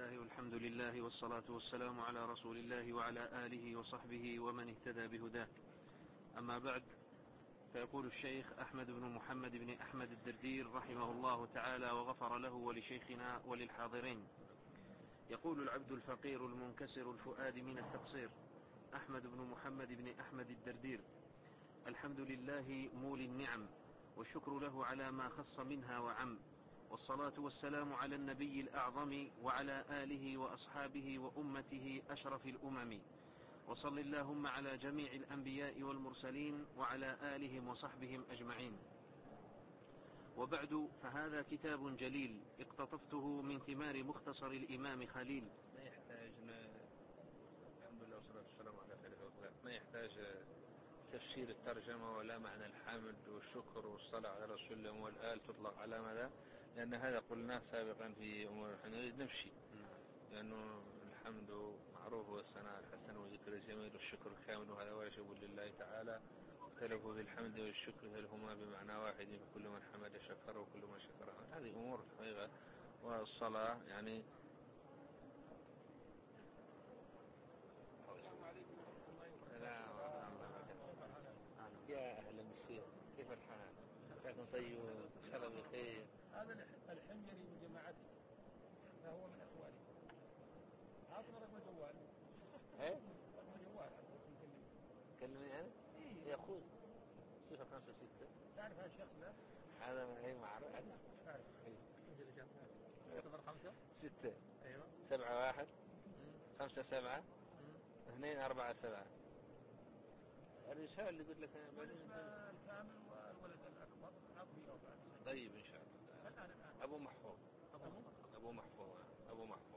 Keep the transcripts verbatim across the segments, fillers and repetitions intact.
الله والحمد لله والصلاة والسلام على رسول الله وعلى آله وصحبه ومن اهتدى بهداه. أما بعد، فيقول الشيخ أحمد بن محمد بن أحمد الدردير رحمه الله تعالى وغفر له ولشيخنا وللحاضرين. يقول العبد الفقير المنكسر الفؤاد من التقصير أحمد بن محمد بن أحمد الدردير: الحمد لله مولي النعم، والشكر له على ما خص منها وعم، والصلاة والسلام على النبي الأعظم وعلى آله وأصحابه وأمته أشرف الأمم، وصل اللهم على جميع الأنبياء والمرسلين وعلى آلهم وصحبهم أجمعين. وبعد، فهذا كتاب جليل اقتطفته من ثمار مختصر الإمام خليل. ما يحتاج الحمد لله والصلاة والسلام على خير خلق الله، ما يحتاج تفسير الترجمة ولا معنى الحمد والشكر والصلاة على رسول الله والآل تطلق على ماذا، لأن هذا قلناه سابقا في أمور الحمد نمشي، لأنه الحمد معروف والثناء الحسن وذكر الجميل والشكر الكامل، وهذا واجب لله تعالى. اختلفوا في الحمد والشكر هل هما بمعنى واحد، فكل من حمد شكر وكل من شكر حمد. هذه أمور حقيقة. والصلاة يعني السلام عليكم ورحمة الله وبركاته. يا أهلا بالسير، كيف الحال؟ كيف طيب؟ إن شاء الله بخير. هذا الحميري من جماعتي، فهو من أخواني. عطنا رقم جوال. إيه؟ رقم جوال. كلمني أنا؟ إيه. يا أخوي. صفر خمسة ستة. تعرف هذا الشخص لا؟ هذا ما هي معروف. تعرف. إيه. صفر خمسة. ستة. أيوة. سبعة واحد. خمسة سبعة. اثنين أربعة سبعة. الرسالة اللي قلت لك الكامل والولد الأكبر عطني أو بعد. طيب إن شاء الله. الآن الآن. أبو محفوظ. أبو أبو محفوظ. أبو محفوظ.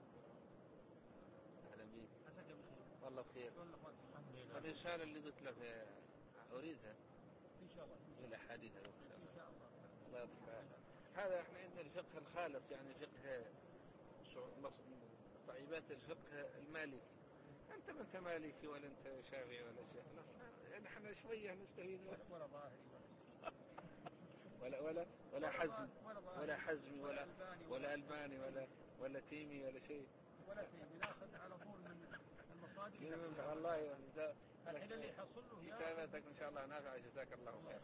أهلا بك. عساك بخير. والله بخير. الحمد لله. الرسالة اللي قلت لك أريدها. إن شاء الله. إلى حديثها إن شاء الله. إن شاء الله. الله يطلع. هذا إحنا عندنا الفقه الخالص، يعني فقه صعيبات الفقه المالكي. أنت ما أنت مالكي ولا أنت شافعي ولا شيء، نحن شوية نستفيد ولا ظاهري ولا ولا ولا حزم ولا حزمي ولا ولا ألباني ولا ولا تيمي ولا شيء ولا تيمي، ناخذ على طول من المصادر. والله الحين اللي يحصل له كتاباتك إن شاء الله نافعة، جزاك الله خير.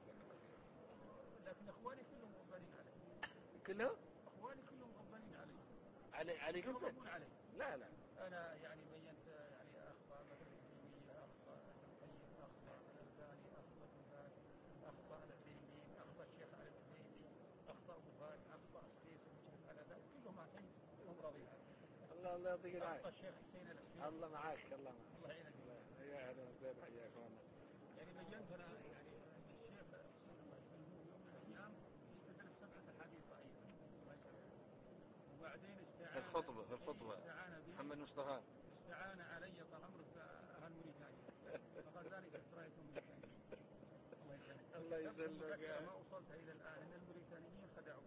لكن إخواني كلهم غضبانين علي. كلهم؟ إخواني كلهم غضبانين علي. علي عليك أنت؟ علي. لا لا. أنا يعني بينت يعني أخطاء مثل التيمية، أخطاء القيم، أخطاء الألباني، أخطاء البخاري، أخطاء العثيمين، أخطاء الشيخ علي العثيمين، أخطاء البخاري، أخطاء السيس المشرف على ذلك، كلهم أعطيهم كلهم راضين عني. الله الله يعطيك العافية. أخطاء الشيخ حسين الحسين. الله معاك. الله معاك. الله يعينك. يا أهلا وسهلا حياك الله. يعني بينت أنا يعني الشيخ حسين الله يسلمه يوم من الأيام استدل بسبعة أحاديث ضعيفة. وبعدين استعان الخطبة الخطبة محمد مصطفى استعان علي طال عمرك أهل موريتانيا، فقال ذلك اشتريتهم موريتانيا. الله يسلمك. ما وصلت إلى الآن أن الموريتانيين خدعوا.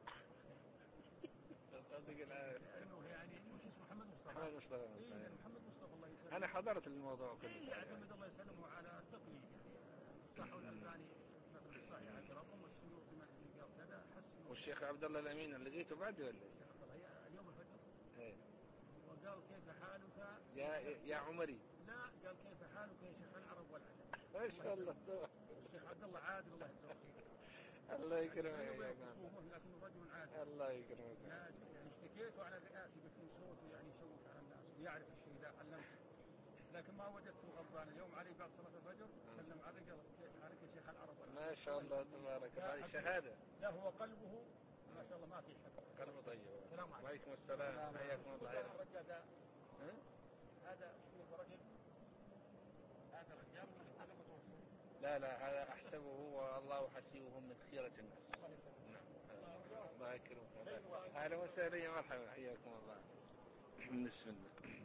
يعطيك العافية. لأنه يعني مش اسمه محمد مصطفى. محمد مصطفى. إيه محمد مصطفى الله يسلمه. أنا حضرت الموضوع كله. إيه يعتمد الله يسلمه على التقليد، يعني الصح والألباني مثل الصحيح عشرهم والسيوطي ما أدري قال كذا حسن. والشيخ عبد الله الأمين اللي لقيته بعد ولا؟ اليوم الفجر. إيه. وقال كيف حالك يا يا عمري. لا قال كيف حالك يا شيخ العرب والعجم. ما شاء الله. الشيخ عبد الله عادل الله يجزاه خير. الله يكرمك يا جماعه. لكنه رجل عادل. الله يكرمك. يعني اشتكيته على الرئاسه بكل صوته يعني يشوف على الناس ويعرف الشيء ذا علمته، لكن ما وجدته غضبان. اليوم علي بعد صلاه الفجر سلم علي قال كيف حالك يا شيخ العرب والعجم. ما شاء الله تبارك الله. هذه شهاده. لا هو قلبه ما شاء الله ما في شك. قلبه طيب. السلام عليكم. وعليكم السلام. حياكم الله. هذا هذا شو رجل؟ هذا رجال هذا متوسط. لا لا هذا أحسبه والله حسيبهم من خيرة الناس. نعم. الله يكرمك. أهلا وسهلا يا مرحبا. حياكم الله. بسم الله.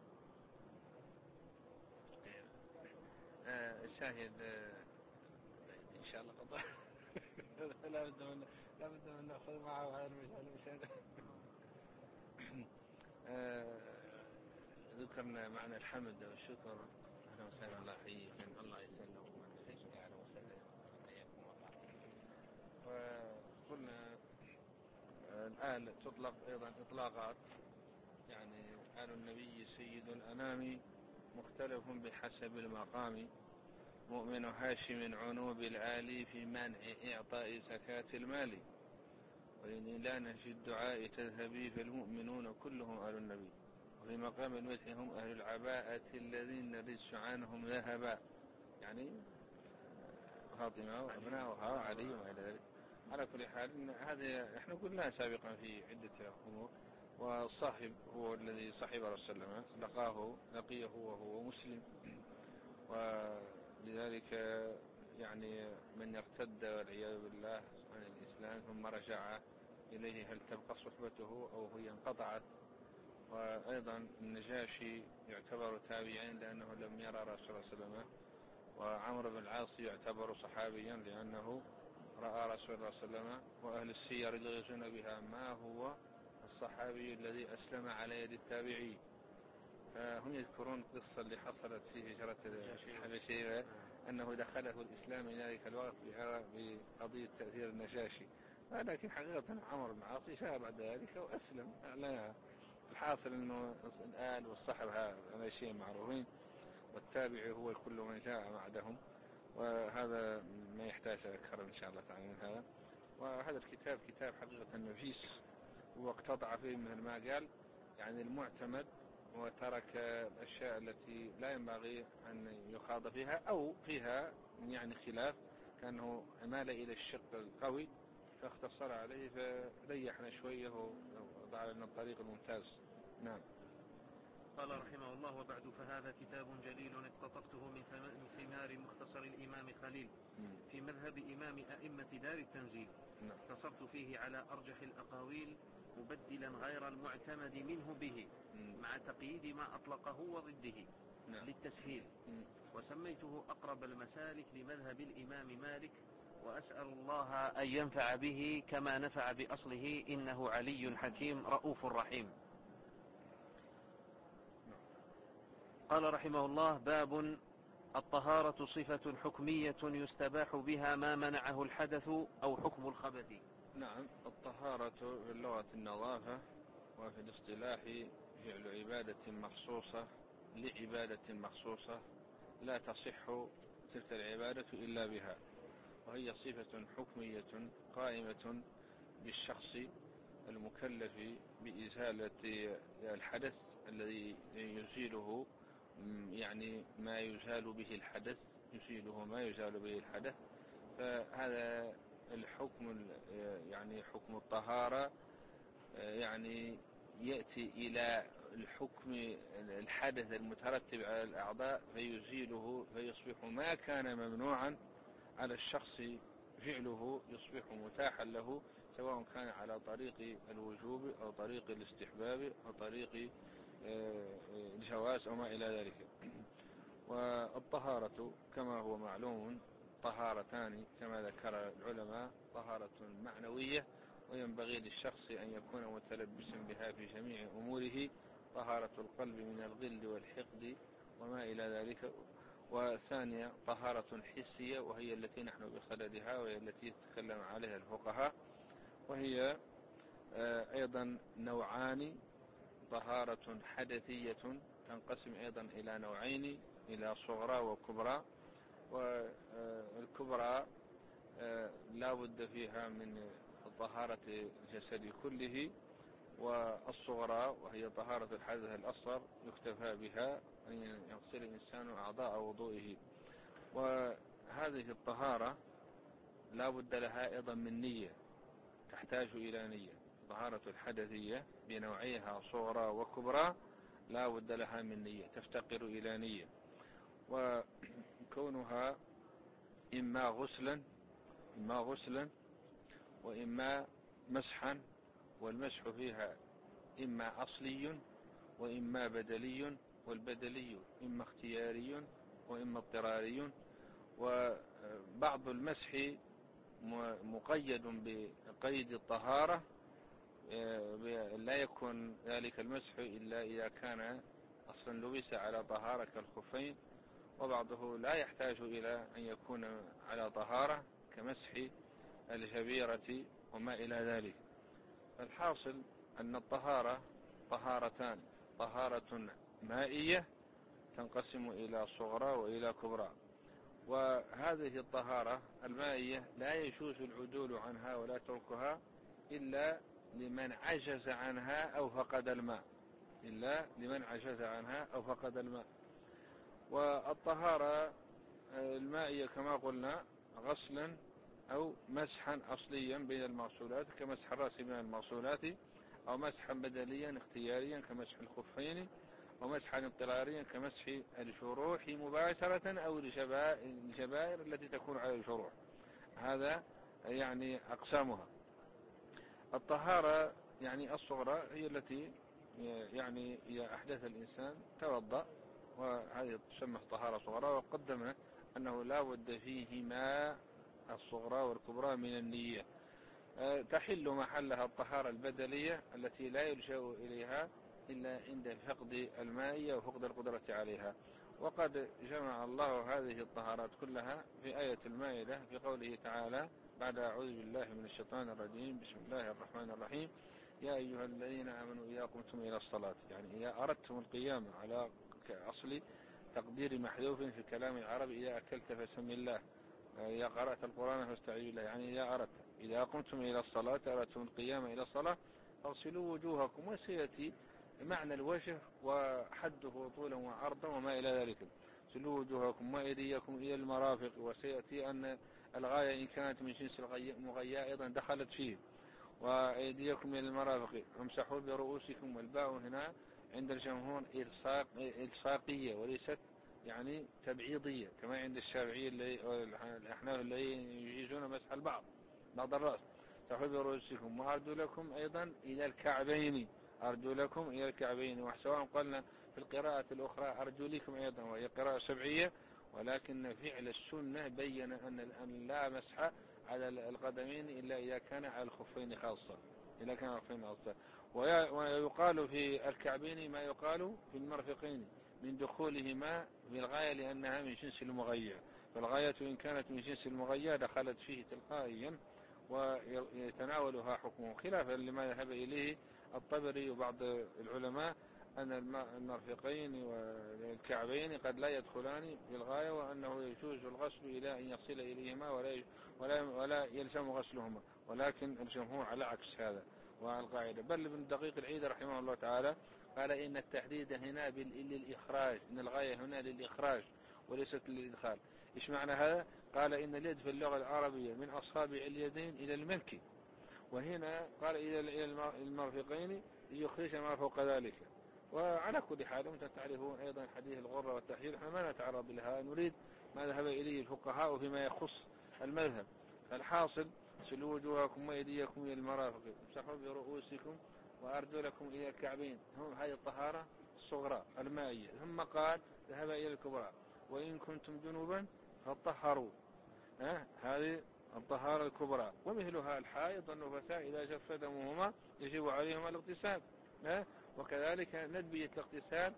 آه الشاهد آه إن شاء الله قضاء. لا بد من لا بد من نأخذ معه هذا المشهد. آه ذكرنا معنى الحمد والشكر. أهلا وسهلا. الله يحييكم. الله يسلمكم. أهلا وسهلا. حياكم الله. وقلنا الآن تطلق أيضا إطلاقات يعني آل النبي سيد الأنام مختلف بحسب المقام، مؤمن هاشم عنوب الآلي في منع إعطاء زكاة المال، وإن لا نهج الدعاء تذهبي فالمؤمنون كلهم آل النبي، وفي مقام المدح هم أهل العباءة الذين الرجس عنهم ذهبا، يعني فاطمة وأبناؤها وعلي وما إلى ذلك. على كل حال هذا احنا قلنا سابقا في عدة أمور. والصاحب هو الذي صاحب رسول الله لقاه لقيه وهو مسلم، ولذلك يعني من ارتد والعياذ بالله عن الإسلام ثم رجع إليه هل تبقى صحبته أو هي انقطعت. وأيضا النجاشي يعتبر تابعين لأنه لم يرى رسول الله صلى الله عليه وسلم، وعمرو بن العاص يعتبر صحابيا لأنه رأى رسول الله صلى الله عليه وسلم. وأهل السير يغيظون بها ما هو الصحابي الذي أسلم على يد التابعي. فهم يذكرون القصة اللي حصلت في هجرة الحبشية أنه دخله الإسلام من ذلك الوقت بقضية تأثير النجاشي، ولكن حقيقة عمرو بن العاص جاء بعد ذلك وأسلم. لا الحاصل أنه الآل والصحب هذا شيء معروفين، والتابع هو كل من جاء بعدهم، وهذا ما يحتاج أكثر إن شاء الله تعالى من هذا. وهذا الكتاب كتاب حقيقة نفيس، واقتطع فيه مثل ما قال يعني المعتمد، وترك الأشياء التي لا ينبغي أن يخاض فيها أو فيها يعني خلاف، كأنه مال إلى الشق القوي فاختصر عليه فريحنا شوية وضع لنا الطريق الممتاز. نعم. قال رحمه الله: وبعد فهذا كتاب جليل اقتطفته من ثمار مختصر الإمام خليل في مذهب إمام أئمة دار التنزيل. اقتصرت فيه على أرجح الأقاويل مبدلا غير المعتمد منه به مع تقييد ما أطلقه وضده للتسهيل، وسميته أقرب المسالك لمذهب الإمام مالك، وأسأل الله أن ينفع به كما نفع بأصله، إنه علي حكيم رؤوف رحيم. قال رحمه الله: باب الطهارة صفة حكمية يستباح بها ما منعه الحدث أو حكم الخبث. نعم، الطهارة في اللغة النظافة، وفي الاصطلاح فعل عبادة مخصوصة لعبادة مخصوصة لا تصح تلك العبادة إلا بها، وهي صفة حكمية قائمة بالشخص المكلف بإزالة الحدث الذي يزيله، يعني ما يزال به الحدث يزيله ما يزال به الحدث. فهذا الحكم يعني حكم الطهارة يعني يأتي إلى الحكم الحدث المترتب على الأعضاء فيزيله، فيصبح ما كان ممنوعا على الشخص فعله يصبح متاحا له، سواء كان على طريق الوجوب أو طريق الاستحباب أو طريق الجواز أو ما إلى ذلك. والطهارة كما هو معلوم طهارتان كما ذكر العلماء: طهارة معنوية وينبغي للشخص أن يكون متلبسا بها في جميع أموره، طهارة القلب من الغل والحقد وما إلى ذلك. وثانية طهارة حسية، وهي التي نحن بصددها وهي التي تتكلم عليها الفقهاء، وهي أيضا نوعان: طهارة حدثية تنقسم أيضا إلى نوعين، إلى صغرى وكبرى. والكبرى لا بد فيها من طهارة الجسد كله، والصغرى وهي طهارة الحدث الأصغر يكتفى بها أن يغسل الإنسان أعضاء وضوئه. وهذه الطهارة لا بد لها أيضا من نية، تحتاج إلى نية. طهارة الحدثية بنوعيها صغرى وكبرى لا بد لها من نية، تفتقر إلى نية، وكونها إما غسلا إما غسلا وإما مسحا، والمسح فيها إما أصلي وإما بدلي، والبدلي إما اختياري وإما اضطراري. وبعض المسح مقيد بقيد الطهارة، لا يكون ذلك المسح إلا إذا كان أصلا لبس على طهارة كالخفين، وبعضه لا يحتاج إلى أن يكون على طهارة كمسح الجبيرة وما إلى ذلك. الحاصل أن الطهارة طهارتان: طهارة مائية تنقسم إلى صغرى وإلى كبرى. وهذه الطهارة المائية لا يجوز العدول عنها ولا تركها إلا لمن عجز عنها أو فقد الماء إلا لمن عجز عنها أو فقد الماء. والطهارة المائية كما قلنا غسلا أو مسحا أصليا بين المغسولات كمسح الرأس من المغسولات، أو مسحا بدليا اختياريا كمسح الخفين، ومسحا اضطراريا كمسح الجروح مباشرة أو الجبائر التي تكون على الجروح. هذا يعني أقسامها. الطهارة يعني الصغرى هي التي يعني إذا أحدث الإنسان توضأ، وهذه تسمى طهارة صغرى. وقدمنا أنه لا بد فيهما الصغرى والكبرى من النية. تحل محلها الطهارة البدلية التي لا يلجأ إليها إلا عند فقد الماء وفقد القدرة عليها. وقد جمع الله هذه الطهارات كلها في آية المائدة في قوله تعالى بعد أعوذ بالله من الشيطان الرجيم: بسم الله الرحمن الرحيم: يا أيها الذين آمنوا إذا قمتم إلى الصلاة. يعني إذا أردتم القيام على أصل تقدير محذوف في كلام العرب: إذا أكلت فسم الله، إذا قرأت القرآن فاستعذ بالله. يعني إذا أردت إذا قمتم إلى الصلاة أردتم القيام إلى الصلاة فاغسلوا وجوهكم. وسيأتي معنى الوجه وحده طولا وعرضا وما إلى ذلك. اغسلوا وجوهكم وأيديكم إلى المرافق. وسيأتي أن الغاية إن كانت من جنس المغياء أيضا دخلت فيه. وأيديكم إلى المرافق امسحوا برؤوسكم. والباء هنا عند الجمهور إلصاق إلصاقية وليست يعني تبعيضية كما عند الشافعية والأحناف الذين يجيزون مسح البعض بعض الرأس. امسحوا برؤوسكم وأرجلكم أيضا إلى الكعبين. أرجلكم إلى الكعبين. وسواء قلنا في القراءة الأخرى أرجلكم أيضا وهي قراءة سبعية، ولكن فعل السنة بين أن لا مسح على القدمين إلا إذا كان على الخفين خاصة إذا كان على الخفين خاصة. ويقال في الكعبين ما يقال في المرفقين من دخولهما بالغاية لأنها من جنس المغيّة. فالغاية إن كانت من جنس المغيّة دخلت فيه تلقائيا ويتناولها حكمه، خلافا لما ذهب إليه الطبري وبعض العلماء أن المرفقين والكعبين قد لا يدخلان بالغاية، وأنه يجوز الغسل إلى أن يصل إليهما ولا, ولا, ولا يلزم غسلهما. ولكن الجمهور على عكس هذا والقاعدة. بل ابن دقيق العيد رحمه الله تعالى قال إن التحديد هنا للإخراج، إن الغاية هنا للإخراج وليست للإدخال. إيش معنى هذا؟ قال إن اليد في اللغة العربية من أصابع اليدين إلى المنكب، وهنا قال إلى المرفقين ليخرج ما فوق ذلك. وعلى كل حال أنتم تعرفون أيضا حديث الغرة والتحجيل، احنا ما نتعرض لها، نريد ما ذهب إليه الفقهاء فيما يخص المذهب. الحاصل اغسلوا وجوهكم وأيديكم إلى المرافق امسحوا برؤوسكم وأرجلكم إلى الكعبين. هم هذه الطهارة الصغرى المائية. ثم قال ذهب إلى الكبرى: وإن كنتم جنوبا فطهروا. أه؟ هذه الطهارة الكبرى. ومثلها الحائض والنفساء إذا جف دمهما يجب عليهما الاغتسال. أه؟ وكذلك ندبية الاغتسال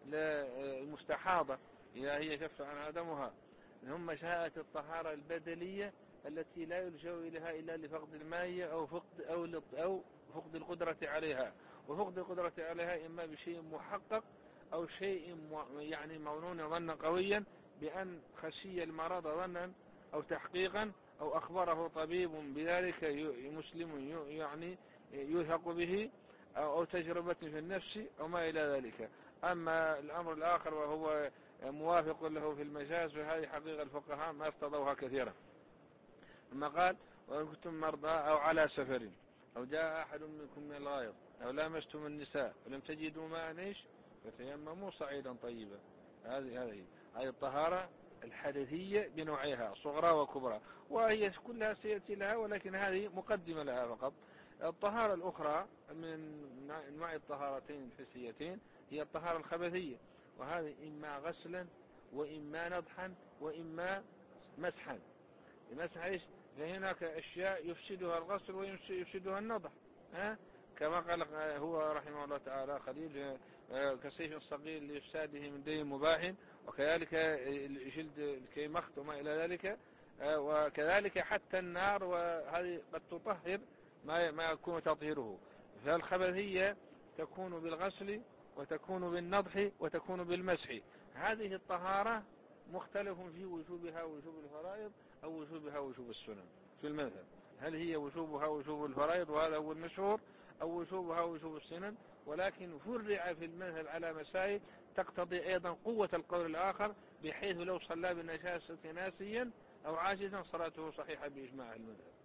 للمستحاضة إذا هي جف عنها دمها. ثم جاءت الطهارة البدلية التي لا يلجأ إليها إلا لفقد الماء أو فقد, أو, أو فقد القدرة عليها. وفقد القدرة عليها إما بشيء محقق أو شيء يعني مظنون ظنا قويا بأن خشي المرض ظنا أو تحقيقا أو أخبره طبيب بذلك مسلم يعني يوثق به أو تجربة في النفس أو ما إلى ذلك. أما الأمر الآخر وهو موافق له في المجاز، فهذه حقيقة الفقهاء ما ارتضوها كثيرا. ثم قال: وإن كنتم مرضى أو على سفر أو جاء أحد منكم من الغائط أو لامستم النساء ولم تجدوا ماء ايش فتيمموا صعيدا طيبا. هذه هذه هذه الطهارة الحدثية بنوعها صغرى وكبرى، وهي كلها سيأتي لها، ولكن هذه مقدمة لها فقط. الطهارة الأخرى من نوع الطهارتين الحسيتين هي الطهارة الخبثية، وهذه إما غسلا وإما نضحا وإما مسحا. مسح ايش؟ فهناك أشياء يفسدها الغسل ويفسدها النضح، ها؟ كما قال هو رحمه الله تعالى: خليل كسيف صغير لإفساده من دين مباح، وكذلك جلد الكيمخت وما إلى ذلك. وكذلك حتى النار، وهذه قد تطهر ما ما يكون تطهيره. فالخبثية تكون بالغسل وتكون بالنضح وتكون بالمسح. هذه الطهارة مختلف في وجوبها وجوب الفرائض أو وجوبها وجوب السنن في المذهب. هل هي وجوبها وجوب الفرائض وهذا هو المشهور، أو وجوبها وجوب السنن؟ ولكن فرع في المذهب على مسائل تقتضي أيضا قوة القول الآخر، بحيث لو صلى بالنجاسة ناسيا أو عاجزا صلاته صحيحة بإجماع المذهب.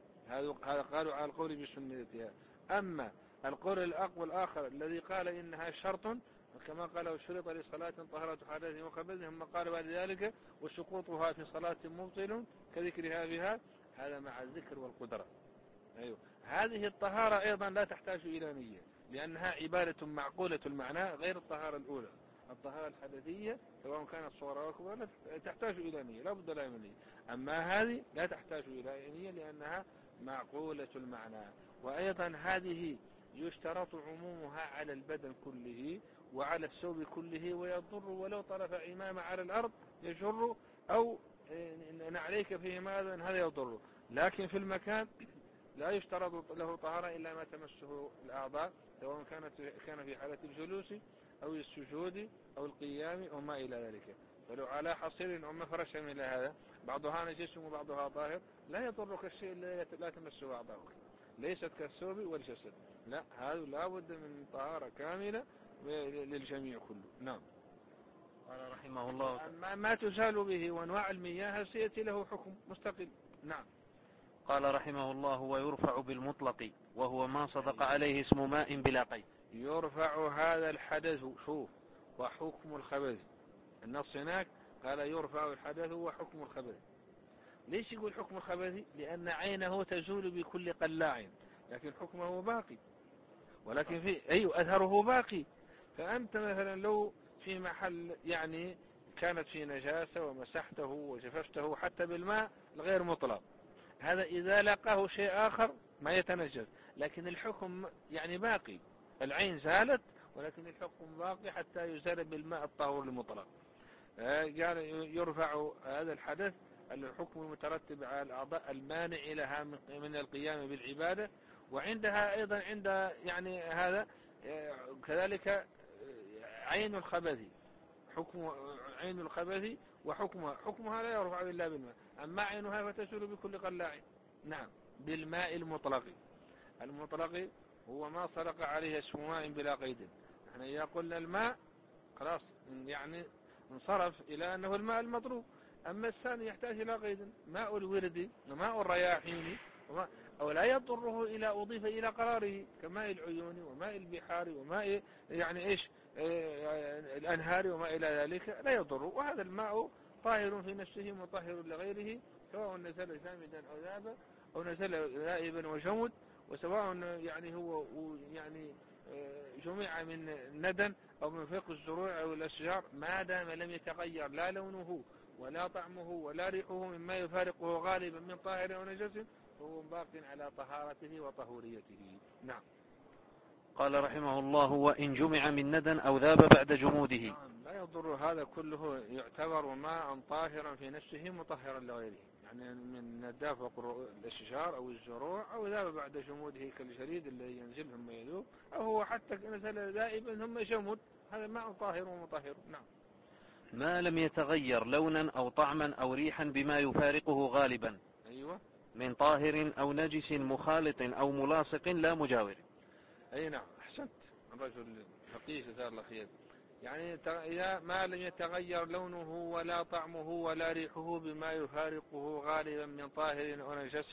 هذا قالوا على القول بسنتها. أما القول الأقوى الآخر الذي قال إنها شرط كما قالوا شرط لصلاة طهارة حدث وخبث، ثم قال بعد ذلك وسقوطها في صلاة مبطل كذكرها بها، هذا مع الذكر والقدرة. أيوه. هذه الطهارة أيضا لا تحتاج إلى نية، لأنها عبادة معقولة المعنى غير الطهارة الأولى. الطهارة الحدثية سواء كانت صغرى أو كبرى تحتاج إلى نية، لا بد لها من نية. أما هذه لا تحتاج إلى نية لأنها معقولة المعنى. وأيضا هذه يشترط عمومها على البدن كله وعلى الثوب كله، ويضر ولو طرف عمامة على الأرض يجر، أو نعليك فيه ماذا هذا يضر. لكن في المكان لا يشترط له طهارة إلا ما تمسه الأعضاء، سواء كانت كان في حالة الجلوس أو السجود أو القيام أو ما إلى ذلك. فلو على حصير أو مفرش من هذا بعضها نجس وبعضها طاهر لا يضرك الشيء الذي لا تمسه أعضاؤك، ليست كالثوب والجسد. لا، هذا لا بد من طهارة كاملة للجميع كله. نعم. قال رحمه الله أما ما تزال به وانواع المياه سيأتي له حكم مستقل. نعم. قال رحمه الله ويرفع بالمطلق وهو ما صدق عليه اسم ماء بلا قيد. يرفع هذا الحدث، شوف، وحكم الخبث. النص هناك قال يرفع الحدث وحكم الخبث. ليش يقول حكم الخبث؟ لأن عينه تزول بكل قلاع لكن حكمه باقي، ولكن في أي أثره باقي. فأنت مثلا لو في محل يعني كانت في نجاسة ومسحته وجففته حتى بالماء الغير مطلق، هذا إذا لقاه شيء آخر ما يتنجس، لكن الحكم يعني باقي. العين زالت ولكن الحكم باقي حتى يزال بالماء الطاهر المطلق. قال يرفع هذا الحدث الحكم المترتب على الأعضاء المانع لها من القيام بالعبادة. وعندها أيضا عند يعني هذا كذلك عين الخبث، حكم عين الخبث وحكمها حكمها لا يرفع إلا بالماء. أما عينها فتزول بكل قلاع. نعم، بالماء المطلق. المطلق هو ما صدق عليه اسم ماء بلا قيد. احنا إذا قلنا الماء خلاص يعني انصرف إلى أنه الماء المطلوب. أما الثاني يحتاج إلى قيد، ماء الورد وماء الرياحين أو لا يضره إلى أضيف إلى قراره كماء العيون وماء البحار وماء يعني إيش الأنهار وما إلى ذلك لا يضر. وهذا الماء طاهر في نفسه مطهر لغيره، سواء نزل جامدا أو ذابا أو نزل ذائبا وجمد، وسواء يعني هو يعني جميع من ندن أو من فوق الزروع أو الأشجار، ما دام لم يتغير لا لونه ولا طعمه ولا ريحه مما يفارقه غالبا من طاهر أو نجس، فهو باق على طهارته وطهوريته. نعم. قال رحمه الله وإن جمع من ندى أو ذاب بعد جموده. نعم، لا يضر. هذا كله يعتبر ماء طاهرا في نفسه مطهرا لغيره، يعني من ندى فوق الأشجار أو الزروع أو ذاب بعد جموده كالجريد اللي ينزل ثم يذوب، أو هو حتى نزل ذائبا ثم جمد، هذا ماء طاهر ومطهر. نعم. ما لم يتغير لونا أو طعما أو ريحا بما يفارقه غالبا. أيوة. من طاهر أو نجس مخالط أو ملاصق لا مجاور. أي نعم، أحسنت. الرجل فقيه جزاه الله خير. يعني إذا ما لم يتغير لونه ولا طعمه ولا ريحه بما يفارقه غالبا من طاهر أو نجس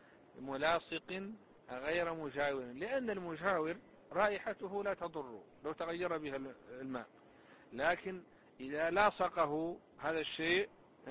ملاصق غير مجاور، لأن المجاور رائحته لا تضر لو تغير بها الماء، لكن إذا لاصقه هذا الشيء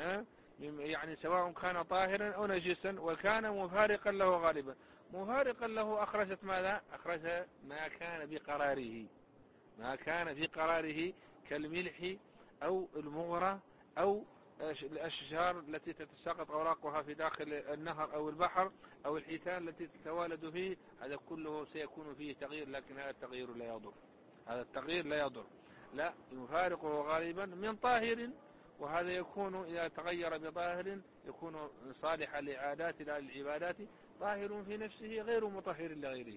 يعني سواء كان طاهرا أو نجسا وكان مفارقا له غالبا، مفارقا له أخرجت ماذا؟ أخرج ما كان بقراره، ما كان في قراره كالملح أو المغرة أو الأشجار التي تتساقط أوراقها في داخل النهر أو البحر أو الحيتان التي تتوالد فيه، هذا كله سيكون فيه تغيير، لكن هذا التغيير لا يضر. هذا التغيير لا يضر، لا، يفارقه غالبا من طاهر، وهذا يكون إذا تغير بطاهر يكون صالحا لعادات لا للعبادات، طاهر في نفسه غير مطهر لغيره.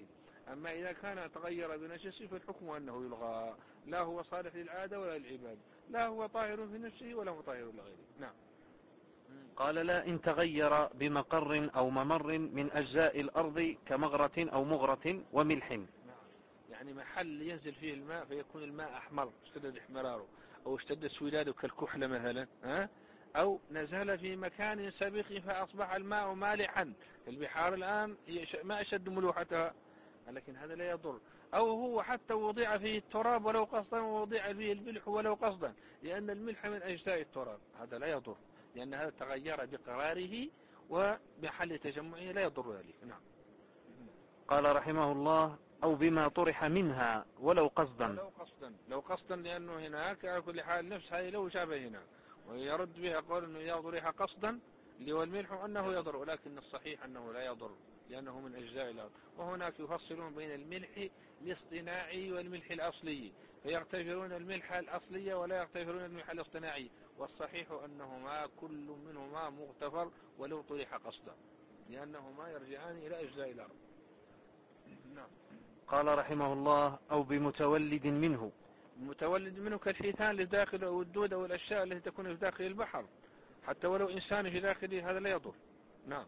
أما إذا كان تغير بنجسه فالحكم أنه يلغى، لا هو صالح للعادة ولا للعباد، لا هو طاهر في نفسه ولا هو طاهر لغيره. نعم. قال لا إن تغير بمقر أو ممر من أجزاء الأرض كمغرة أو مغرة وملح. نعم. يعني محل ينزل فيه الماء فيكون الماء أحمر اشتد احمراره أو اشتد سولاده كالكحل مثلا، ها؟ أو نزل في مكان سبق فأصبح الماء مالحا. البحار الآن ما أشد ملوحتها، لكن هذا لا يضر. أو هو حتى وضع فيه التراب ولو قصدا ووضع فيه الملح ولو قصدا، لأن الملح من أجزاء التراب، هذا لا يضر، لأن هذا تغير بقراره وبحل تجمعه لا يضر ذلك. نعم. قال رحمه الله أو بما طرح منها ولو قصدا. لو قصدا لو قصدا لأنه هناك على كل حال نفس هذه لو شابه هناك، ويرد بها قول أنه إذا طرح قصدا اللي هو الملح أنه يضر، ولكن الصحيح أنه لا يضر لأنه من أجزاء الأرض. وهناك يفصلون بين الملح الاصطناعي والملح الأصلي، فيغتفرون الملح الأصلي ولا يغتفرون الملح الاصطناعي، والصحيح أنهما كل منهما مغتفر ولو طرح قصدا، لأنهما يرجعان إلى أجزاء الأرض. نعم. قال رحمه الله أو بمتولد منه. المتولد منه كالحيتان لداخل أو الدود أو الأشياء التي تكون في داخل البحر، حتى ولو إنسان في داخله هذا لا يضر. نعم.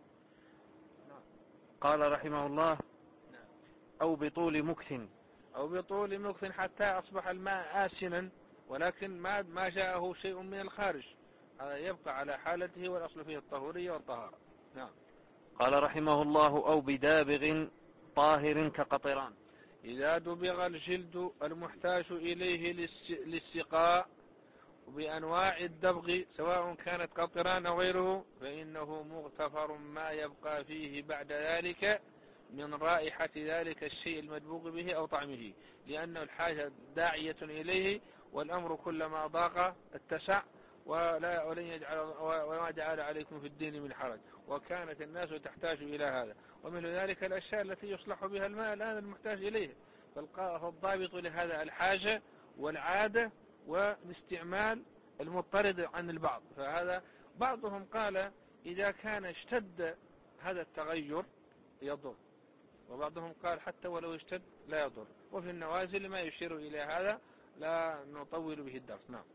قال رحمه الله أو بطول مكث. أو بطول مكث حتى أصبح الماء آسنا ولكن ما ما جاءه شيء من الخارج، هذا يبقى على حالته والأصل فيه الطهورية والطهارة. نعم. قال رحمه الله أو بدابغ طاهر كقطران. إذا دبغ الجلد المحتاج إليه للسقاء بأنواع الدبغ سواء كانت قطران أو غيره فإنه مغتفر ما يبقى فيه بعد ذلك من رائحة ذلك الشيء المدبوغ به أو طعمه، لأن الحاجة داعية إليه، والأمر كلما ضاق اتسع، ولا ولن يجعل وما جعل عليكم في الدين من حرج، وكانت الناس تحتاج إلى هذا. ومثل ذلك الأشياء التي يصلح بها الماء الآن المحتاج إليه، فالضابط لهذا الحاجة والعادة والاستعمال المضطرد عن البعض. فهذا بعضهم قال إذا كان اشتد هذا التغير يضر، وبعضهم قال حتى ولو اشتد لا يضر. وفي النوازل ما يشير إلى هذا لا نطول به الدرس. نعم.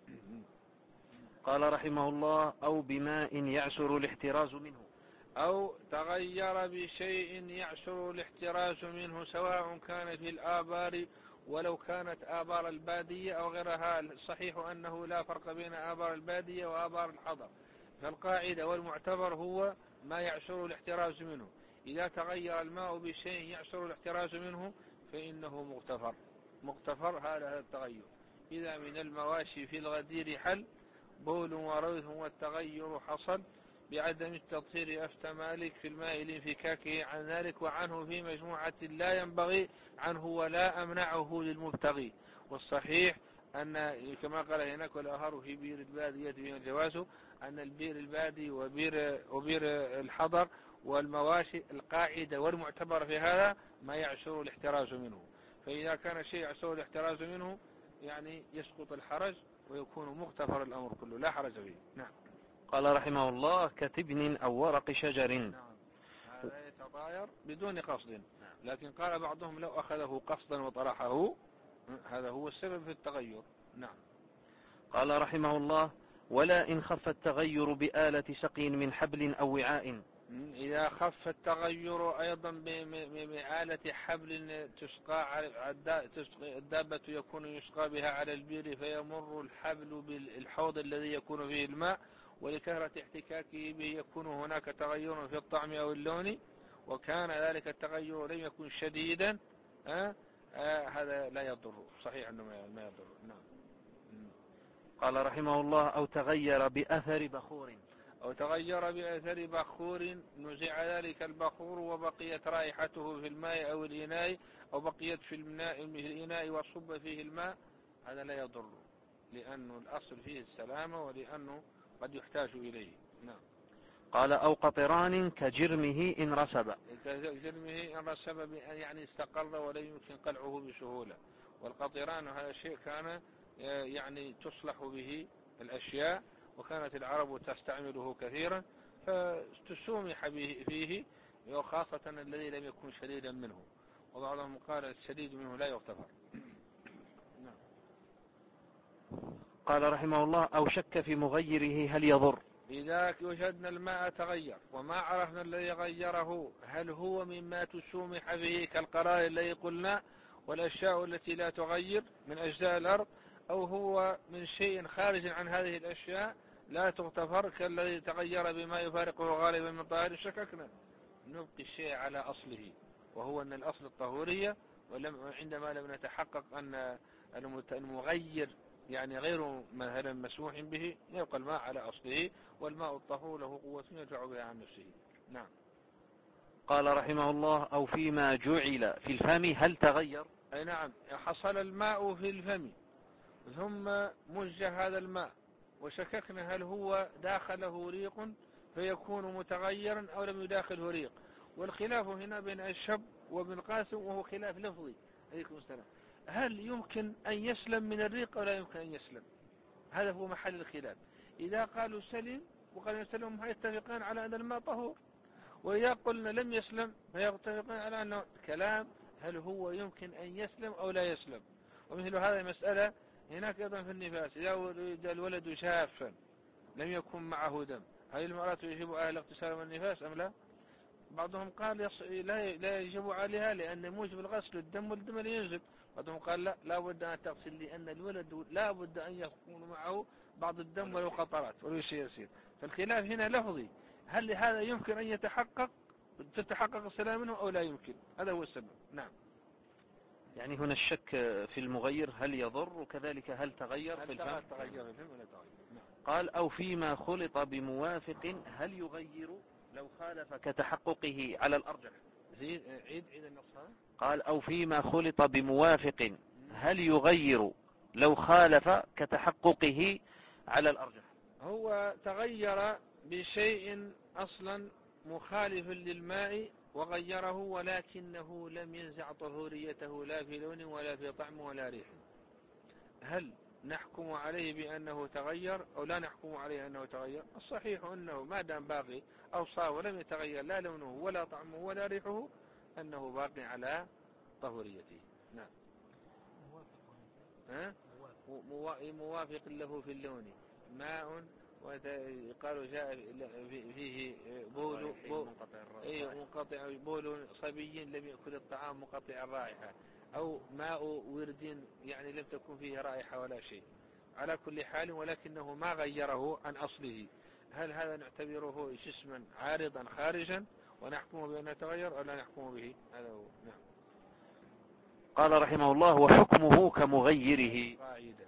قال رحمه الله أو بماء يعسر الاحتراز منه. أو تغير بشيء يعسر الاحتراز منه سواء كان في الآبار ولو كانت آبار البادية أو غيرها. الصحيح أنه لا فرق بين آبار البادية وآبار الحضر، فالقاعدة والمعتبر هو ما يعسر الاحتراز منه. إذا تغير الماء بشيء يعسر الاحتراز منه فإنه مغتفر. مغتفر هذا التغير. إذا من المواشي في الغدير حل بول وروث والتغير حصل بعدم التطهير أفتى مالك في الماء لانفكاكه عن ذلك، وعنه في مجموعة لا ينبغي عنه ولا أمنعه للمبتغي. والصحيح أن كما قال هناك والآخر في بير البادية فيما الجواز أن البير البادي وبير, وبير الحضر والمواشي القاعدة والمعتبر في هذا ما يعسر الاحتراز منه. فإذا كان شيء يعسر الاحتراز منه يعني يسقط الحرج ويكون مغتفر الأمر كله لا حرج فيه. نعم. قال رحمه الله كتبن أو ورق شجر. نعم. هذا يتطاير بدون قصد، لكن قال بعضهم لو أخذه قصدا وطرحه هذا هو السبب في التغير. نعم. قال رحمه الله ولا إن خف التغير بآلة سقي من حبل أو وعاء. إذا خف التغير أيضا بآلة حبل تسقى الدابة يكون يسقى بها على البير فيمر الحبل بالحوض الذي يكون فيه الماء، ولكثرة احتكاكه به يكون هناك تغير في الطعم أو اللون، وكان ذلك التغير لم يكن شديدا آه آه هذا لا يضر. صحيح أنه ما يضر. نعم. قال رحمه الله أو تغير بأثر بخور. أو تغير بأثر بخور نزع ذلك البخور وبقيت رائحته في الماء أو الإناء، أو بقيت في الإناء وصب فيه الماء، هذا لا يضر، لأنه الأصل فيه السلامة ولأنه قد يحتاج إليه. نعم. قال أو قطران كجرمه إن رسب. كجرمه إن رسب يعني استقر ولا يمكن قلعه بسهولة. والقطران هذا شيء كان يعني تصلح به الأشياء، وكانت العرب تستعمله كثيرا فتسومح به فيه، وخاصة الذي لم يكن شديدا منه. وبعضهم قال الشديد منه لا يغتفر. نعم. قال رحمه الله أو شك في مغيره هل يضر؟ إذا وجدنا الماء تغير وما عرفنا الذي غيره، هل هو مما تسومح به كالقرار الذي قلنا والأشياء التي لا تغير من أجزاء الأرض، أو هو من شيء خارج عن هذه الأشياء لا تغتفر كالذي تغير بما يفارقه غالبا من طاهر؟ شككنا. نبقي الشيء على أصله، وهو أن الأصل الطهورية، وعندما لم نتحقق أن المغير يعني غير مثلا مسموح به يبقى الماء على أصله، والماء الطهور له قوة يدفع بها عن نفسه. نعم. قال رحمه الله أو فيما جعل في الفم هل تغير؟ أي نعم، حصل الماء في الفم ثم مج هذا الماء وشككنا هل هو داخله ريق فيكون متغيرا أو لم يداخله ريق، والخلاف هنا بين الشب وابن القاسم وهو خلاف لفظي. عليكم السلام. هل يمكن أن يسلم من الريق أو لا يمكن أن يسلم؟ هذا هو محل الخلاف. إذا قالوا سلم وقال يسلم يتفقان على أن الماء طهور، وإذا قلنا لم يسلم فيتفقان على أنه كلام هل هو يمكن أن يسلم أو لا يسلم. ومثل هذه مسألة هناك أيضا في النفاس، إذا ولد الولد شافا لم يكن معه دم، هل المرأة يجب عليها الاغتسال من النفاس أم لا؟ بعضهم قال يص... لا... لا يجب عليها لأن موجب الغسل الدم والدم لا ينزل. بعضهم قال لا لا بد أن تغسل لأن الولد لا بد أن يكون معه بعض الدم ولو قطرات ولو شيء يسير. فالخلاف هنا لفظي، هل هذا يمكن أن يتحقق تتحقق السلامة منه أو لا يمكن؟ هذا هو السبب. نعم. يعني هنا الشك في المغير هل يضر، وكذلك هل تغير في الفم؟ هل تغير الفم ولا تغير؟ نعم. قال أو فيما خلط بموافق هل يغير لو خالف كتحققه على الأرجح؟ زيد عيد عيد النص. قال أو فيما خلط بموافق هل يغير لو خالف كتحققه على الأرجح؟ هو تغير بشيء أصلا مخالف للماء وغيره، ولكنه لم ينزع طهوريته لا في لون ولا في طعم ولا ريح، هل نحكم عليه بأنه تغير أو لا نحكم عليه أنه تغير؟ الصحيح أنه ما دام باقي أو صار ولم يتغير لا لونه ولا طعمه ولا ريحه أنه باقي على طهوريته. نعم. ها؟ موافق له في اللون، ماء وقالوا جاء فيه بول منقطع بول صبي لم يأكل الطعام منقطع الرائحة، أو ماء ورد يعني لم تكن فيه رائحة ولا شيء. على كل حال ولكنه ما غيره عن أصله، هل هذا نعتبره جسما عارضا خارجا ونحكم بأنه تغير أو لا نحكم به؟ هذا هو. نعم. قال رحمه الله وحكمه كمغيره، قاعدة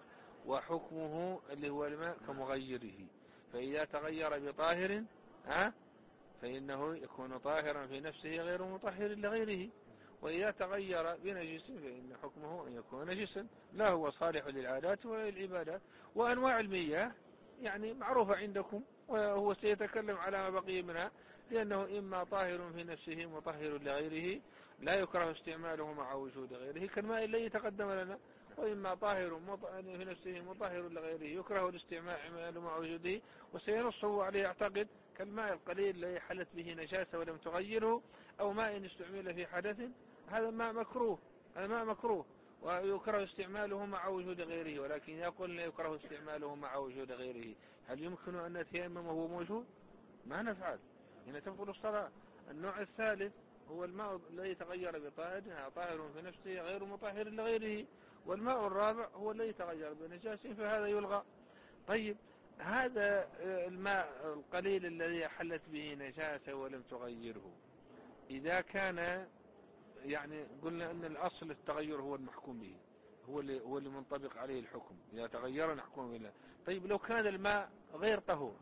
وحكمه اللي هو الماء كمغيره، فإذا تغير بطاهر ها فإنه يكون طاهرا في نفسه غير مطهر لغيره، وإذا تغير بنجس فإن حكمه أن يكون نجسا لا هو صالح للعادات ولا للعبادات. وأنواع المياه يعني معروفة عندكم، وهو سيتكلم على ما بقي منها، لأنه إما طاهر في نفسه مطهر لغيره لا يكره استعماله مع وجود غيره كالماء الذي تقدم لنا، وإما طاهر في نفسه مطهر لغيره يكره الاستعمال مع وجوده، وسينصه عليه أعتقد كالماء القليل الذي حلت به نجاسة ولم تغيره، أو ماء استعمل في حدث، هذا ماء مكروه، هذا ماء مكروه ويكره استعماله مع وجود غيره. ولكن يقول لا يكره استعماله مع وجود غيره، هل يمكن أن نتيمم وهو موجود؟ ما نفعل، هنا تبطل الصلاة. النوع الثالث هو الماء الذي تغير بطاهر طاهر في نفسه غير مطهر لغيره، والماء الرابع هو الذي تغير بنجاسة فهذا يلغى. طيب هذا الماء القليل الذي حلت به نجاسة ولم تغيره، إذا كان يعني قلنا أن الأصل التغير هو المحكوم به، هو اللي, هو اللي منطبق عليه الحكم، إذا تغير نحكم به. طيب لو كان الماء غير طهور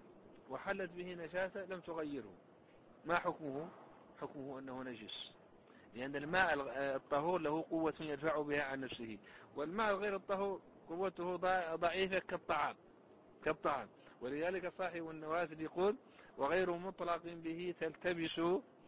وحلت به نجاسة لم تغيره، ما حكمه؟ حكمه أنه نجس، لأن الماء الطهور له قوة يدفع بها عن نفسه، والماء غير الطهور قوته ضعيفة كالطعام كالطعام ولذلك صاحب النوازل يقول وغير مطلق به تلتبس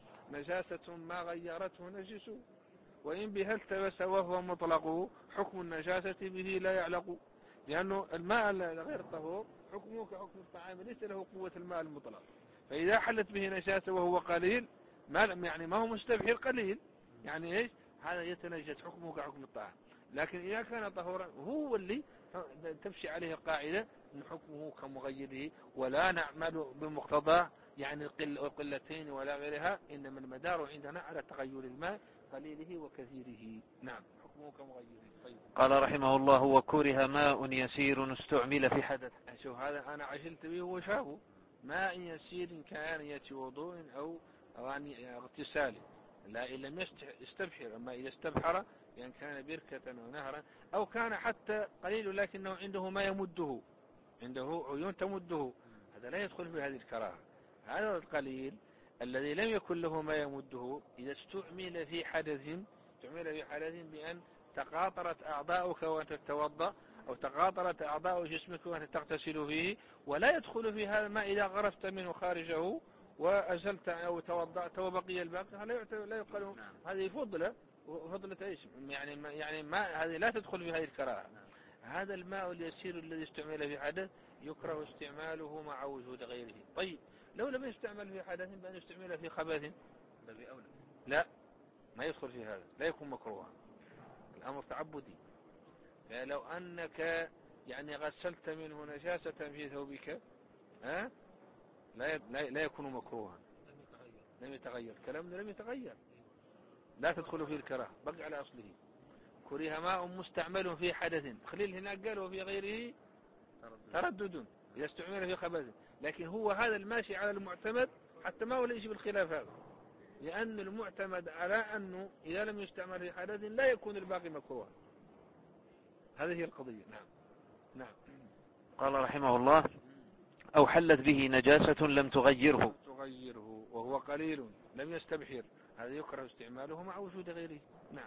نجاسة ما غيرته نجس، وإن بها التبس وهو مطلق حكم النجاسة به لا يعلق، لأنه الماء غير الطهور حكمه كحكم الطعام ليس له قوة الماء المطلق، فإذا حلت به نجاسة وهو قليل ما يعني ما هو مستبحر قليل يعني إيش هذا يتنجس حكمه كحكم الطعام. لكن إذا كان طهورا هو اللي تمشي عليه القاعدة أن حكمه كمغيره، ولا نعمل بمقتضى يعني القلتين ولا غيرها، إنما المدار عندنا على تغير الماء قليله وكثيره. نعم حكمه كمغيره. طيب. قال رحمه الله: وكره ماء يسير استعمل في حدث. شوف هذا أنا عجلت به وشافه ماء يسير كآنية وضوء أو أواني اغتسال، لا إن لم يستبحر. أما إذا استبحر يعني كان بركة أو نهرا أو كان حتى قليل لكنه عنده ما يمده، عنده عيون تمده، هذا لا يدخل في هذه الكراهة. هذا القليل الذي لم يكن له ما يمده إذا استعمل في حدث، استعمل في حدث بأن تقاطرت أعضاؤك وأنت تتوضأ أو تقاطرت أعضاء جسمك وأنت تغتسل فيه، ولا يدخل في هذا الماء إذا غرفت منه خارجه وأزلت أو توضأت وبقي الباقي، لا يقال هذه فضلة. فضلة إيش يعني؟ ما يعني ما هذه لا تدخل في هذه الكراهة. هذا الماء اليسير الذي استعمل في حدث يكره استعماله مع وجود غيره. طيب لو لم يستعمل في حدث بأن يستعمل في خبث لا، ما يدخل في هذا، لا يكون مكروها، الأمر تعبدي. فلو أنك يعني غسلت منه نجاسة في ثوبك ها لا لا يكون مكروها، لم يتغير كلامنا، لم يتغير، لا تدخل فيه الكراهة، بقي على أصله. كره ماء مستعمل في حدث، خليل هناك قال وفي غيره تردد إذا استعمل في خبث، لكن هو هذا الماشي على المعتمد حتى ما هو ليش بالخلاف هذا، لأن المعتمد على أنه إذا لم يستعمل في حدث لا يكون الباقي مكروها. هذه هي القضية. نعم نعم. قال رحمه الله: أو حلت به نجاسة لم تغيره تغيره وهو قليل لم يستبحر، هذا يكره استعماله مع وجود غيره. نعم.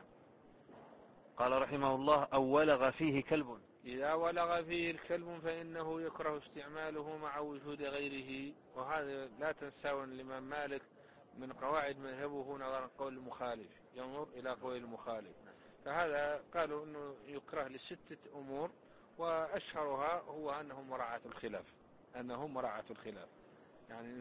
قال رحمه الله: أو ولغ فيه كلب. إذا ولغ فيه الكلب فإنه يكره استعماله مع وجود غيره، وهذا لا تنسوا الإمام مالك من قواعد مذهبه نظر قول المخالف، ينظر إلى قول المخالف. فهذا قالوا أنه يكره لستة أمور، وأشهرها هو أنه مراعاة الخلاف، أنه مراعاة الخلاف يعني.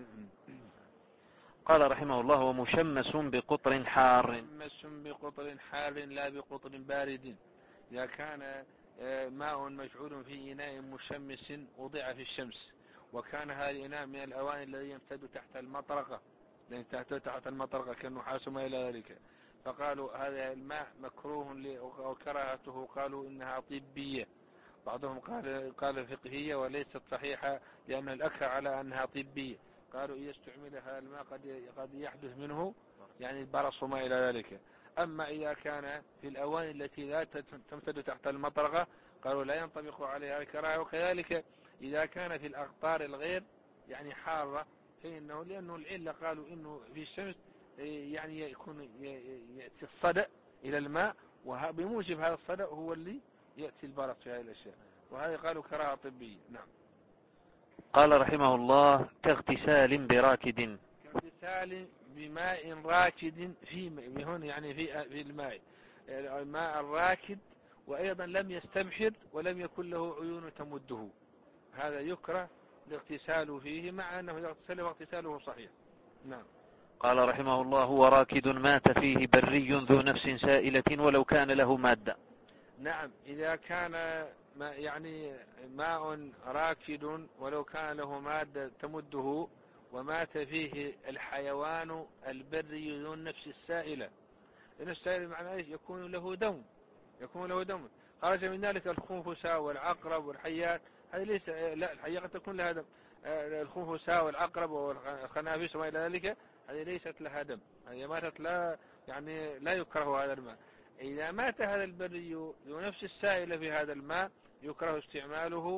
قال رحمه الله: ومشمس بقطر حار. مشمس بقطر حار لا بقطر بارد. إذا كان ماء مجعول في إناء مشمس وضع في الشمس، وكان هذا الإناء من الأواني الذي يمتد تحت المطرقة، لأن تحت المطرقة كالنحاس ما إلى ذلك، فقالوا هذا الماء مكروه وكراهته قالوا إنها طبية. بعضهم قال قال فقهية وليست صحيحة، لأن الأكثر على أنها طبية. قالوا إذا استعمل هذا الماء قد قد يحدث منه يعني البرص وما إلى ذلك. أما إذا كان في الأواني التي لا تمتد تحت المطرقة قالوا لا ينطبق عليها الكراهة. وكذلك إذا كان في الأقطار الغير يعني حارة فإنه، لأنه العلة قالوا إنه في الشمس يعني يكون يأتي الصدأ إلى الماء، وبموجب هذا الصدأ هو اللي يأتي البرص في هذه الأشياء، وهذا قالوا كراهة طبية. نعم. قال رحمه الله: كاغتسال براكد. كاغتسال بماء راكد في هون يعني في في الماء الماء الراكد، وأيضا لم يستبحر ولم يكن له عيون تمده، هذا يكره الاغتسال فيه، مع أنه يغتسل واغتساله صحيح. نعم. قال رحمه الله: هو راكد مات فيه بري ذو نفس سائلة ولو كان له مادة. نعم. إذا كان ما يعني ماء راكد ولو كان له مادة تمده ومات فيه الحيوان البري ذو النفس السائلة، لأن السائل معناه إيش؟ يكون له دم، يكون له دم. خرج من ذلك الخنفساء والعقرب والحيات، هذه ليس لا الحية قد تكون لها دم، الخنفساء والعقرب والخنافس وما إلى ذلك هذه ليست لها دم، هذه ماتت لا يعني لا يكره هذا الماء. إذا مات هذا البري ذو نفس السائلة في هذا الماء يكره استعماله،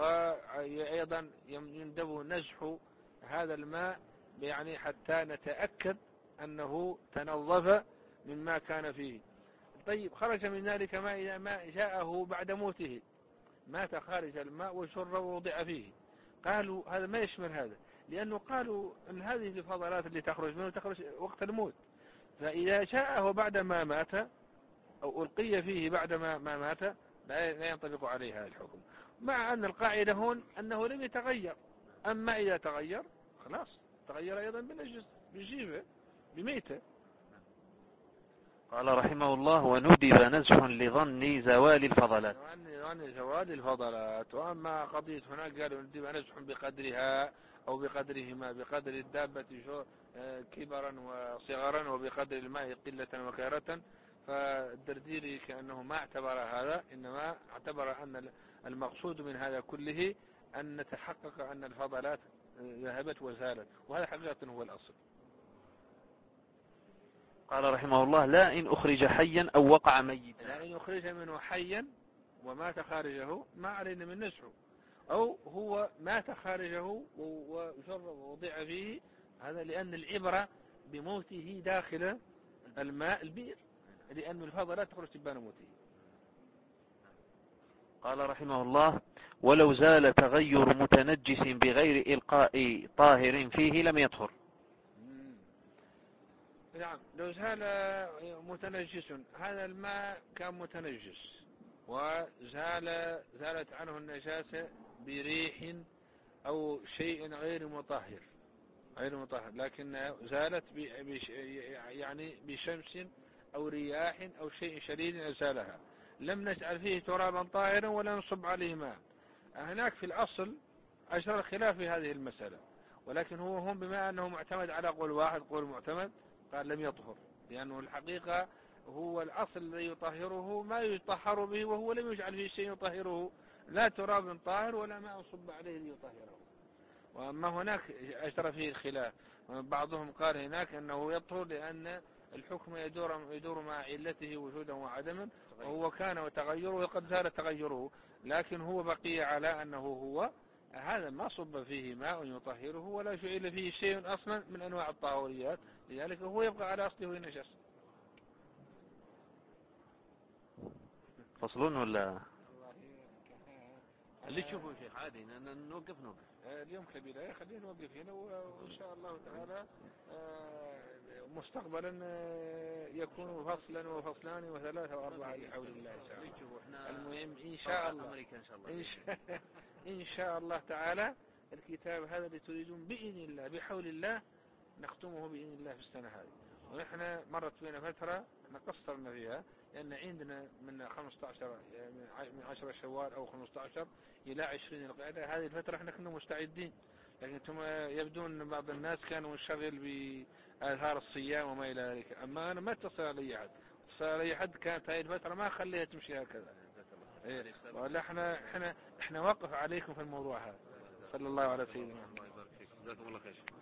وأيضا يندب نزح هذا الماء يعني حتى نتأكد أنه تنظف مما كان فيه. طيب خرج من ذلك ما إذا ما جاءه بعد موته، مات خارج الماء وشر ووضع فيه، قالوا هذا ما يشمل هذا، لأنه قالوا أن هذه الفضلات اللي تخرج منه تخرج وقت الموت، فإذا جاءه بعد ما مات أو ألقي فيه بعد ما مات لا ينطبق عليه هذا الحكم، مع أن القاعدة هون أنه لم يتغير. أما إذا تغير خلاص تغير أيضا بالنجس بالجيفة بميتة. قال رحمه الله: وندب نزح لظن زوال الفضلات. لظن زوال الفضلات. وأما قضية هناك قالوا ندب نزح بقدرها أو بقدرهما، بقدر الدابة كبرا وصغرا وبقدر الماء قلة وكثرة، فالدرديري كأنه ما اعتبر هذا، إنما اعتبر أن المقصود من هذا كله أن نتحقق أن الفضلات ذهبت وزالت، وهذا حقيقة هو الأصل. قال رحمه الله: لا إن أخرج حيا أو وقع ميتا. لا إن أخرج منه حيا ومات خارجه ما علينا من نزحه، أو هو مات خارجه وجر ووضع فيه، هذا لأن العبرة بموته داخل الماء البئر، لأن الفضلات تخرج تبان موته. قال رحمه الله: ولو زال تغير متنجس بغير إلقاء طاهر فيه لم يطهر. نعم، لو زال متنجس، هذا الماء كان متنجس وزال زالت عنه النجاسة بريح أو شيء غير مطهر غير مطهر لكن زالت بش يعني بشمس أو رياح أو شيء شديد أزالها، لم نجعل فيه ترابا طاهرا ولا نصب عليه ماء. هناك في الأصل أجرى الخلاف في هذه المسألة، ولكن هو هم بما أنه معتمد على قول واحد قول معتمد قال لم يطهر، لأنه الحقيقة هو الأصل الذي يطهره ما يطهر به، وهو لم يجعل فيه شيء يطهره، لا تراب طاهر ولا ماء صب عليه ليطهره. وأما هناك أجرى فيه الخلاف، بعضهم قال هناك أنه يطهر لأن الحكم يدور, يدور مع علته وجودا وعدما، وهو كان وتغيره وقد زال تغيره، لكن هو بقي على أنه هو هذا ما صب فيه ماء يطهره ولا جعل فيه شيء أصلا من أنواع الطهوريات، لذلك هو يبقى على أصله نجس. فصلون ولا اللي تشوفوا شيخ عادي نوقف نوقف اليوم كبيرة، خلينا نوقف هنا، وإن شاء الله تعالى مستقبلا يكون فصلا وفصلان وثلاثة وأربعة بحول الله تعالى. المهم إن شاء الله إن شاء, إن شاء الله تعالى الكتاب هذا اللي تريدون بإذن الله بحول الله نختمه بإذن الله في السنة هذه. ونحن مرت بنا فترة قصرنا فيها، لأن عندنا من خمسة عشر من عشرة شوال أو خمسة عشر إلى عشرين القعدة، هذه الفترة احنا كنا مستعدين، لكن ثم يبدون بعض الناس كانوا منشغل بآثار الصيام وما إلى ذلك. أما أنا ما اتصل علي أحد، اتصل علي أحد كانت هذه الفترة ما خليها تمشي هكذا. إيه. ولا احنا احنا احنا واقف عليكم في الموضوع هذا. صلى الله على سيدنا. الله يبارك فيك. جزاكم الله خير.